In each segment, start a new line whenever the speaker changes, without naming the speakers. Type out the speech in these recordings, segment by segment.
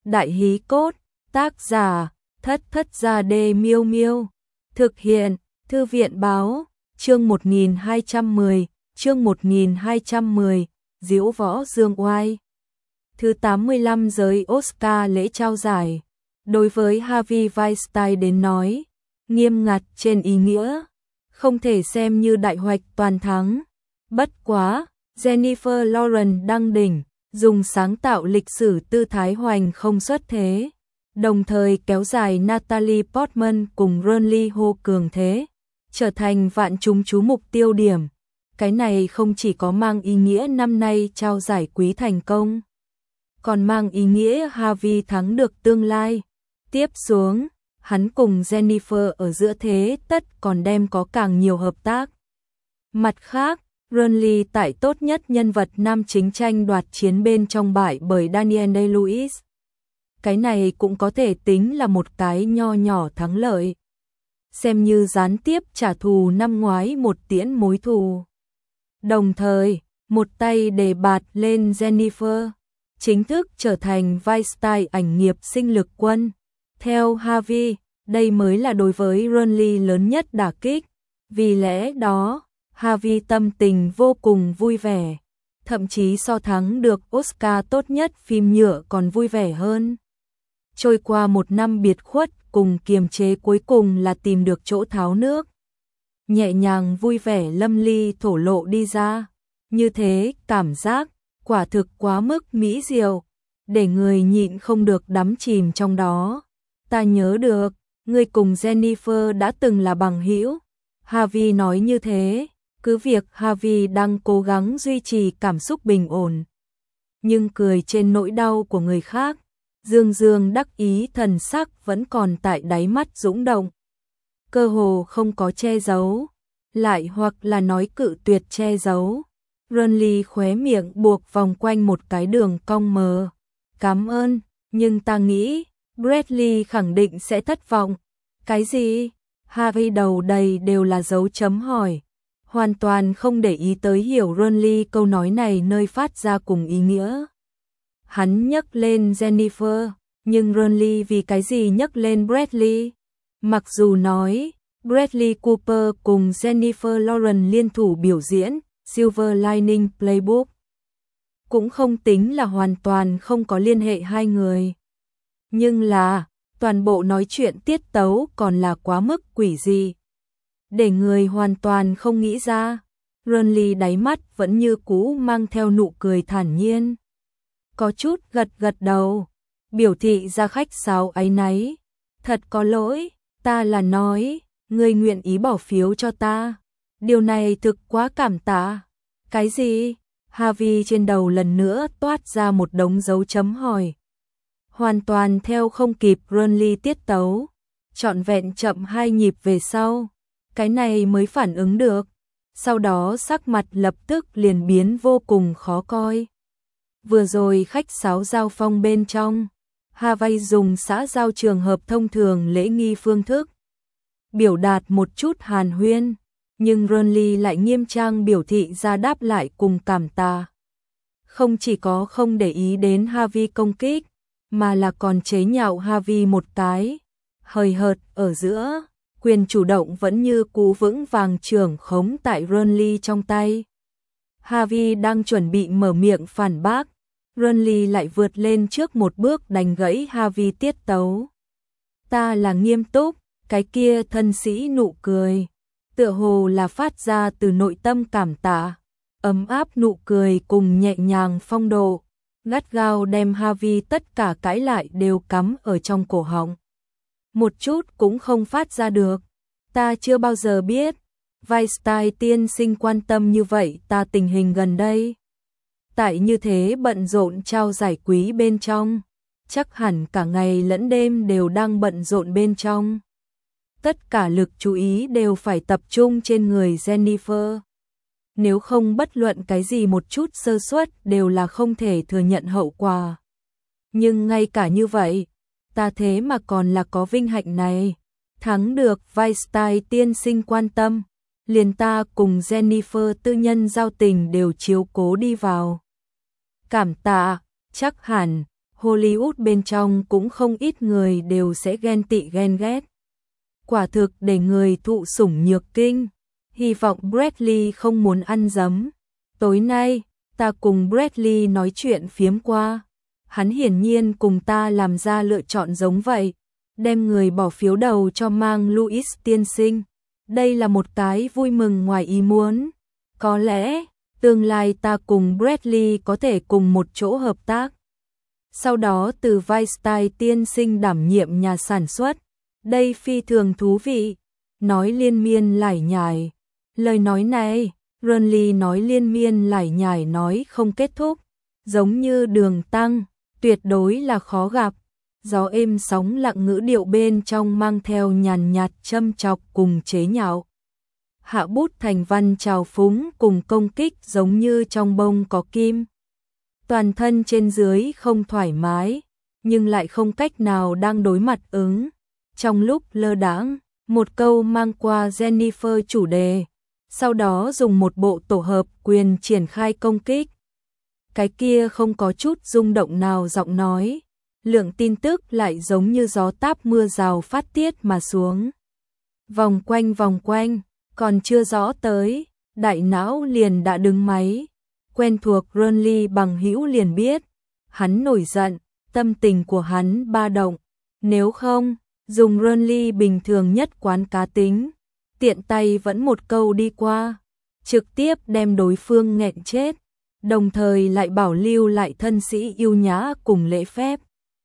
Đại hí cốt, tác giả, Thất Thất Gia Đê Miêu Miêu. Thực hiện, Thư viện báo, chương 1210, chương 1210, Diễu Võ Dương Oai. Thứ 85 giới Oscar lễ trao giải. Đối với Harvey Weinstein đến nói, nghiêm ngặt trên ý nghĩa, không thể xem như đại hoạch toàn thắng. Bất quá, Jennifer Lawrence đăng đỉnh, dùng sáng tạo lịch sử tư thái hoành không xuất thế, đồng thời kéo dài Natalie Portman cùng Ron Lee Ho cường thế, trở thành vạn chúng chú mục tiêu điểm. Cái này không chỉ có mang ý nghĩa năm nay trao giải quý thành công, còn mang ý nghĩa Harvey thắng được tương lai. Tiếp xuống, hắn cùng Jennifer ở giữa thế tất còn đem có càng nhiều hợp tác. Mặt khác, Ron Lee tại tốt nhất nhân vật nam chính tranh đoạt chiến bên trong bại bởi Daniel Day-Lewis. Cái này cũng có thể tính là một cái nho nhỏ thắng lợi, xem như gián tiếp trả thù năm ngoái một tiễn mối thù. Đồng thời, một tay đề bạt lên Jennifer, chính thức trở thành Weinstein ảnh nghiệp sinh lực quân. Theo Harvey, đây mới là đối với Ron Lee lớn nhất đả kích. Vì lẽ đó, Harvey tâm tình vô cùng vui vẻ, thậm chí so thắng được Oscar tốt nhất phim nhựa còn vui vẻ hơn. Trôi qua một năm biệt khuất cùng kiềm chế, cuối cùng là tìm được chỗ tháo nước. Nhẹ nhàng vui vẻ lâm ly thổ lộ đi ra. Như thế cảm giác quả thực quá mức mỹ diệu, để người nhịn không được đắm chìm trong đó. Ta nhớ được, ngươi cùng Jennifer đã từng là bằng hữu. Harvey nói như thế, cứ việc Harvey đang cố gắng duy trì cảm xúc bình ổn, nhưng cười trên nỗi đau của người khác, dương dương đắc ý thần sắc vẫn còn tại đáy mắt dũng động. Cơ hồ không có che giấu, lại hoặc là nói cự tuyệt che giấu. Ron Lee khóe miệng buộc vòng quanh một cái đường cong mờ. Cảm ơn, nhưng ta nghĩ Bradley khẳng định sẽ thất vọng. Cái gì? Harvey đầu đầy đều là dấu chấm hỏi, hoàn toàn không để ý tới hiểu Ron Lee câu nói này nơi phát ra cùng ý nghĩa. Hắn nhắc lên Jennifer, nhưng Ron Lee vì cái gì nhắc lên Bradley? Mặc dù nói Bradley Cooper cùng Jennifer Lawrence liên thủ biểu diễn Silver Lining Playbook, cũng không tính là hoàn toàn không có liên hệ hai người. Nhưng là, toàn bộ nói chuyện tiết tấu còn là quá mức quỷ dị, để người hoàn toàn không nghĩ ra. Ron Lee đáy mắt vẫn như cũ mang theo nụ cười thản nhiên, có chút gật gật đầu, biểu thị ra khách sáo áy náy. Thật có lỗi, ta là nói, ngươi nguyện ý bỏ phiếu cho ta. Điều này thực quá cảm tạ. Cái gì? Harvey trên đầu lần nữa toát ra một đống dấu chấm hỏi. Hoàn toàn theo không kịp Ron Lee tiết tấu, trọn vẹn chậm 2 nhịp về sau, cái này mới phản ứng được. Sau đó sắc mặt lập tức liền biến vô cùng khó coi. Vừa rồi khách sáo giao phong bên trong, Harvey dùng xã giao trường hợp thông thường lễ nghi phương thức biểu đạt một chút hàn huyên, nhưng Ron Lee lại nghiêm trang biểu thị ra đáp lại cùng cảm tạ. Không chỉ có không để ý đến Harvey công kích, mà là còn chế nhạo Harvey một cái. Hời hợt ở giữa, quyền chủ động vẫn như cú vững vàng trưởng khống tại Ron Lee trong tay. Harvey đang chuẩn bị mở miệng phản bác, Ron Lee lại vượt lên trước một bước đánh gãy Harvey tiết tấu. Ta là nghiêm túc. Cái kia thân sĩ nụ cười, tựa hồ là phát ra từ nội tâm cảm tạ, ấm áp nụ cười cùng nhẹ nhàng phong độ, gắt gao đem Harvey tất cả cãi lại đều cắm ở trong cổ họng. Một chút cũng không phát ra được. Ta chưa bao giờ biết Weinstein tiên sinh quan tâm như vậy ta tình hình gần đây. Tại như thế bận rộn trao giải quý bên trong, chắc hẳn cả ngày lẫn đêm đều đang bận rộn bên trong. Tất cả lực chú ý đều phải tập trung trên người Jennifer. Nếu không bất luận cái gì một chút sơ suất đều là không thể thừa nhận hậu quả. Nhưng ngay cả như vậy, ta thế mà còn là có vinh hạnh này. Thắng được Weinstein tiên sinh quan tâm, liền ta cùng Jennifer tư nhân giao tình đều chiếu cố đi vào. Cảm tạ, chắc hẳn, Hollywood bên trong cũng không ít người đều sẽ ghen tị ghen ghét. Quả thực để người thụ sủng nhược kinh. Hy vọng Bradley không muốn ăn dấm. Tối nay, ta cùng Bradley nói chuyện phiếm qua. Hắn hiển nhiên cùng ta làm ra lựa chọn giống vậy. Đem người bỏ phiếu đầu cho Mang Louis tiên sinh. Đây là một cái vui mừng ngoài ý muốn. Có lẽ, tương lai ta cùng Bradley có thể cùng một chỗ hợp tác. Sau đó từ Weinstein tiên sinh đảm nhiệm nhà sản xuất. Đây phi thường thú vị. Nói liên miên lải nhải. Lời nói này, Ronly nói liên miên lải nhải nói không kết thúc. Giống như đường tăng, tuyệt đối là khó gặp. Gió êm sóng lặng ngữ điệu bên trong mang theo nhàn nhạt châm chọc cùng chế nhạo. Hạ bút thành văn trào phúng cùng công kích giống như trong bông có kim. Toàn thân trên dưới không thoải mái, nhưng lại không cách nào đang đối mặt ứng. Trong lúc lơ đãng, một câu mang qua Jennifer chủ đề, sau đó dùng một bộ tổ hợp quyền triển khai công kích. Cái kia không có chút rung động nào giọng nói, lượng tin tức lại giống như gió táp mưa rào phát tiết mà xuống. Vòng quanh, còn chưa rõ tới, đại não liền đã đứng máy. Quen thuộc Ronly bằng hữu liền biết, hắn nổi giận, tâm tình của hắn ba động. Nếu không, dùng Ronly bình thường nhất quán cá tính, tiện tay vẫn một câu đi qua, trực tiếp đem đối phương nghẹn chết, đồng thời lại bảo lưu lại thân sĩ yêu nhã cùng lễ phép.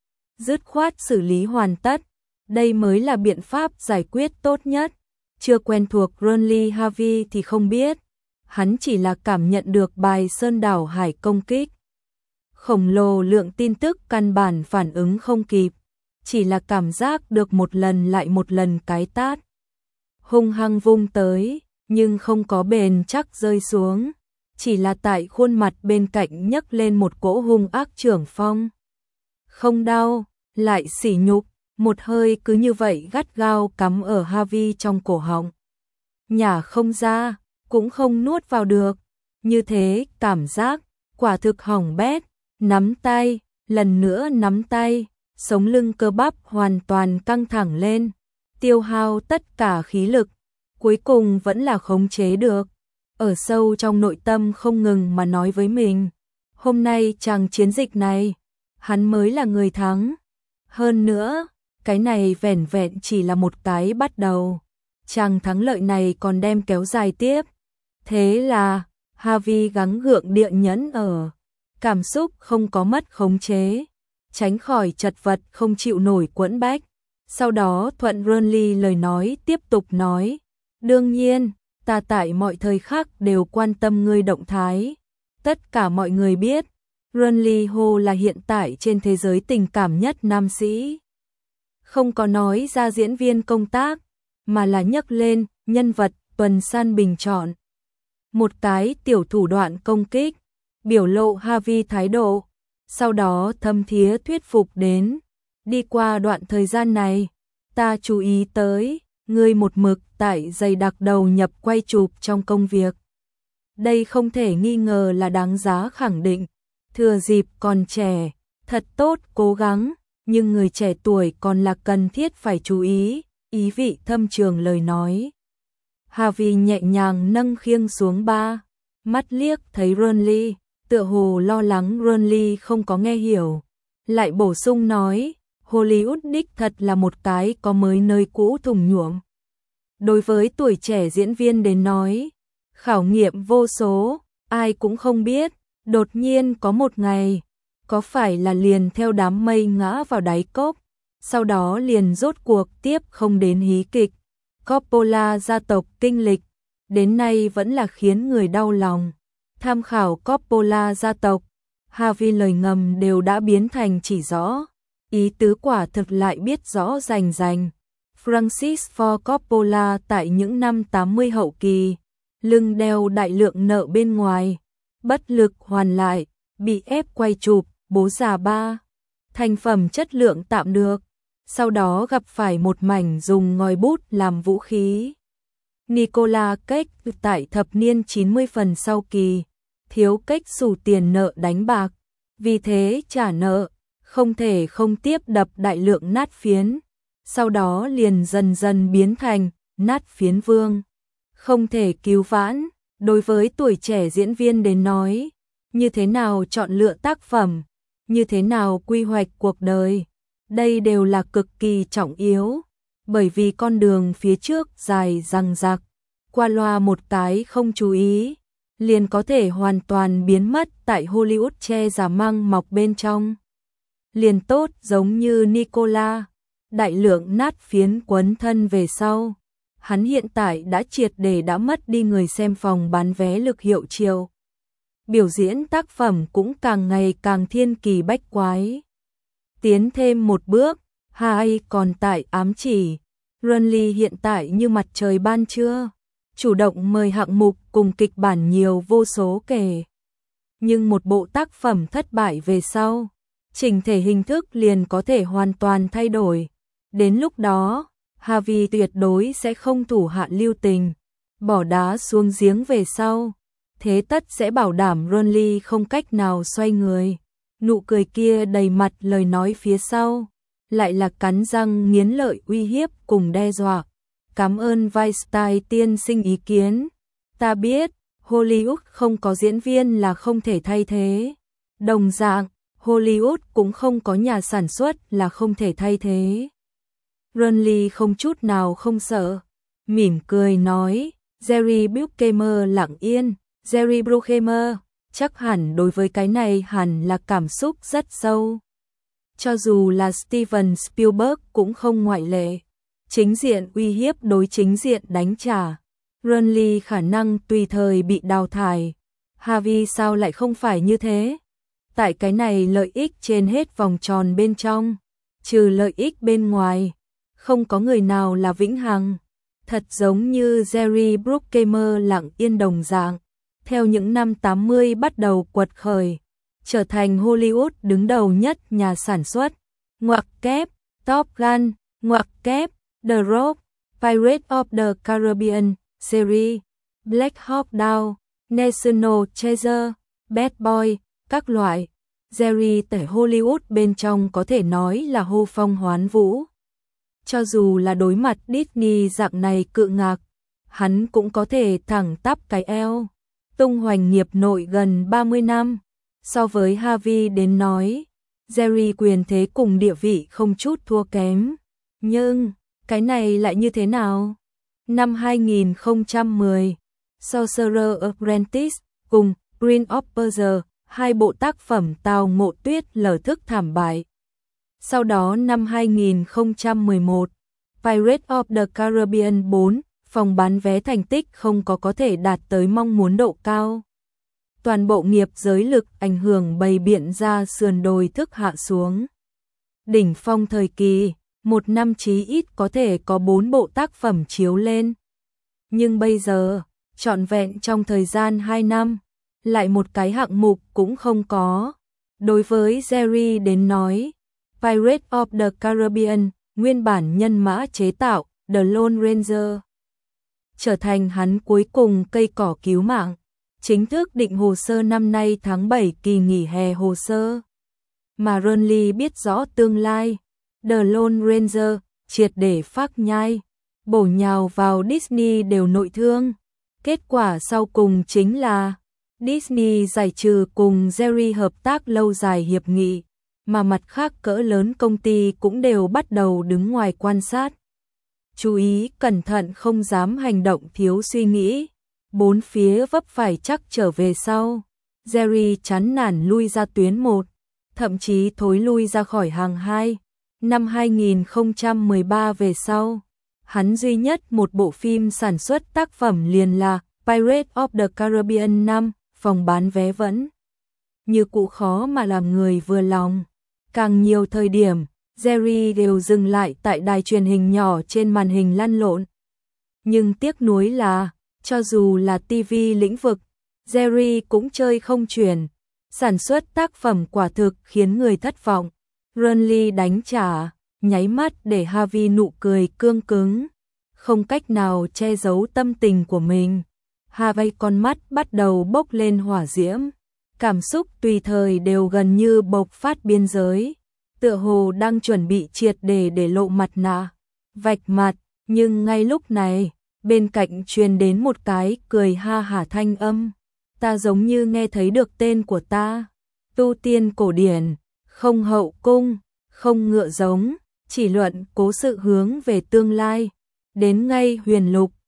Dứt khoát xử lý hoàn tất, đây mới là biện pháp giải quyết tốt nhất. Chưa quen thuộc Ronly Harvey thì không biết, hắn chỉ là cảm nhận được bài Sơn Đảo Hải công kích. Khổng lồ lượng tin tức căn bản phản ứng không kịp, chỉ là cảm giác được một lần lại một lần cái tát. Hung hăng vung tới, nhưng không có bền chắc rơi xuống, chỉ là tại khuôn mặt bên cạnh nhấc lên một cỗ hung ác trưởng phong. Không đau, lại sỉ nhục, một hơi cứ như vậy gắt gao cắm ở Harvey trong cổ họng. Nhả không ra, cũng không nuốt vào được, như thế cảm giác quả thực hỏng bét. Nắm tay, lần nữa nắm tay, sống lưng cơ bắp hoàn toàn căng thẳng lên, tiêu hao tất cả khí lực, cuối cùng vẫn là khống chế được. Ở sâu trong nội tâm không ngừng mà nói với mình, hôm nay chàng chiến dịch này, hắn mới là người thắng. Hơn nữa, cái này vẻn vẹn chỉ là một cái bắt đầu, chàng thắng lợi này còn đem kéo dài tiếp. Thế là, Harvey gắng gượng địa nhẫn ở, cảm xúc không có mất khống chế, tránh khỏi chật vật không chịu nổi quẫn bách. Sau đó thuận Ronly lời nói tiếp tục nói, đương nhiên, ta tại mọi thời khắc đều quan tâm ngươi động thái. Tất cả mọi người biết, Ronly Ho là hiện tại trên thế giới tình cảm nhất nam sĩ. Không có nói ra diễn viên công tác, mà là nhắc lên nhân vật tuần san bình chọn. Một cái tiểu thủ đoạn công kích, biểu lộ Harvey thái độ, sau đó thâm thía thuyết phục đến. Đi qua đoạn thời gian này, ta chú ý tới, ngươi một mực tại dày đặc đầu nhập quay chụp trong công việc. Đây không thể nghi ngờ là đáng giá khẳng định. Thừa dịp còn trẻ, thật tốt cố gắng, nhưng người trẻ tuổi còn là cần thiết phải chú ý, ý vị thâm trường lời nói. Harvey nhẹ nhàng nâng khiêng xuống ba, mắt liếc thấy Ronly, tựa hồ lo lắng Ronly không có nghe hiểu. Lại bổ sung nói, Hollywood đích thật là một cái có mới nơi cũ thùng nhuộm. Đối với tuổi trẻ diễn viên đến nói, khảo nghiệm vô số, ai cũng không biết, đột nhiên có một ngày, có phải là liền theo đám mây ngã vào đáy cốc, sau đó liền rốt cuộc tiếp không đến hí kịch. Coppola gia tộc kinh lịch, đến nay vẫn là khiến người đau lòng. Tham khảo Coppola gia tộc, Harvey lời ngầm đều đã biến thành chỉ rõ, ý tứ quả thực lại biết rõ rành rành. Francis Ford Coppola tại những năm 80 hậu kỳ, lưng đeo đại lượng nợ bên ngoài, bất lực hoàn lại, bị ép quay chụp Bố già 3, thành phẩm chất lượng tạm được, sau đó gặp phải một mảnh dùng ngòi bút làm vũ khí. Nicolas Cage tại thập niên 90 phần sau kỳ, thiếu Cage xù tiền nợ đánh bạc, vì thế trả nợ, không thể không tiếp đập đại lượng nát phiến, sau đó liền dần dần biến thành nát phiến vương. Không thể cứu vãn, đối với tuổi trẻ diễn viên đến nói, như thế nào chọn lựa tác phẩm, như thế nào quy hoạch cuộc đời, đây đều là cực kỳ trọng yếu, bởi vì con đường phía trước dài dằng dặc, qua loa một cái không chú ý, liền có thể hoàn toàn biến mất tại Hollywood che giả măng mọc bên trong. Liền tốt giống như Nicola, đại lượng nát phiến quấn thân về sau. Hắn hiện tại đã triệt để đã mất đi người xem phòng bán vé lực hiệu triệu. Biểu diễn tác phẩm cũng càng ngày càng thiên kỳ bách quái. Tiến thêm một bước, hai còn tại ám chỉ. Runley hiện tại như mặt trời ban trưa, chủ động mời hạng mục cùng kịch bản nhiều vô số kể. Nhưng một bộ tác phẩm thất bại về sau, chỉnh thể hình thức liền có thể hoàn toàn thay đổi. Đến lúc đó, Harvey tuyệt đối sẽ không thủ hạ lưu tình, bỏ đá xuống giếng về sau. Thế tất sẽ bảo đảm Runley không cách nào xoay người. Nụ cười kia đầy mặt lời nói phía sau, lại là cắn răng nghiến lợi uy hiếp cùng đe dọa. Cảm ơn Weinstein tiên sinh ý kiến. Ta biết, Hollywood không có diễn viên là không thể thay thế. Đồng dạng, Hollywood cũng không có nhà sản xuất là không thể thay thế. Runley không chút nào không sợ, mỉm cười nói, Jerry Bruckheimer lặng yên, Jerry Bruckheimer, chắc hẳn đối với cái này hẳn là cảm xúc rất sâu. Cho dù là Steven Spielberg cũng không ngoại lệ, chính diện uy hiếp đối chính diện đánh trả. Runley khả năng tùy thời bị đào thải. Harvey sao lại không phải như thế? Tại cái này lợi ích trên hết vòng tròn bên trong, trừ lợi ích bên ngoài, không có người nào là vĩnh hằng. Thật giống như Jerry Bruckheimer lặng yên đồng dạng, theo những năm 80 bắt đầu quật khởi, trở thành Hollywood đứng đầu nhất nhà sản xuất, ngoặc kép, Top Gun, ngoặc kép, The Rock, Pirates of the Caribbean, series, Black Hawk Down, National Treasure, Bad Boy, các loại. Jerry tại Hollywood bên trong có thể nói là hô phong hoán vũ. Cho dù là đối mặt Disney dạng này cự ngạc, hắn cũng có thể thẳng tắp cái eo. Tung hoành nghiệp nội gần 30 năm, so với Harvey đến nói, Jerry quyền thế cùng địa vị không chút thua kém. Nhưng, cái này lại như thế nào? Năm 2010, Sorcerer Apprentice cùng Prince of Persia, hai bộ tác phẩm Tào Ngộ Tuyết lở thức thảm bại. Sau đó năm 2011, Pirates of the Caribbean 4, phòng bán vé thành tích không có thể đạt tới mong muốn độ cao. Toàn bộ nghiệp giới lực ảnh hưởng bày biện ra sườn đồi thức hạ xuống. Đỉnh phong thời kỳ, một năm chí ít có thể có 4 bộ tác phẩm chiếu lên. Nhưng bây giờ, trọn vẹn trong thời gian 2 năm, lại một cái hạng mục cũng không có. Đối với Jerry đến nói, Pirates of the Caribbean, nguyên bản nhân mã chế tạo, The Lone Ranger, trở thành hắn cuối cùng cây cỏ cứu mạng, chính thức định hồ sơ năm nay tháng 7 kỳ nghỉ hè hồ sơ. Mà Runley biết rõ tương lai, The Lone Ranger triệt để phác nhai, bổ nhào vào Disney đều nội thương. Kết quả sau cùng chính là Disney giải trừ cùng Jerry hợp tác lâu dài hiệp nghị, mà mặt khác cỡ lớn công ty cũng đều bắt đầu đứng ngoài quan sát. Chú ý cẩn thận không dám hành động thiếu suy nghĩ. Bốn phía vấp phải chắc trở về sau. Jerry chán nản lui ra tuyến 1, thậm chí thối lui ra khỏi hàng 2. Năm 2013 về sau, hắn duy nhất một bộ phim sản xuất tác phẩm liền là Pirates of the Caribbean 5, phòng bán vé vẫn như cũ khó mà làm người vừa lòng. Càng nhiều thời điểm, Jerry đều dừng lại tại đài truyền hình nhỏ trên màn hình lăn lộn. Nhưng tiếc nuối là, cho dù là TV lĩnh vực, Jerry cũng chơi không chuyển. Sản xuất tác phẩm quả thực khiến người thất vọng. Runley đánh trả, nháy mắt để Harvey nụ cười cương cứng, không cách nào che giấu tâm tình của mình. Harvey con mắt bắt đầu bốc lên hỏa diễm, cảm xúc tùy thời đều gần như bộc phát biên giới. tựa hồ đang chuẩn bị triệt để lộ mặt nạ, vạch mặt, nhưng ngay lúc này, bên cạnh truyền đến một cái cười ha hả thanh âm, ta giống như nghe thấy được tên của ta, tu tiên cổ điển, không hậu cung, không ngựa giống, chỉ luận cố sự hướng về tương lai, đến ngay huyền lục,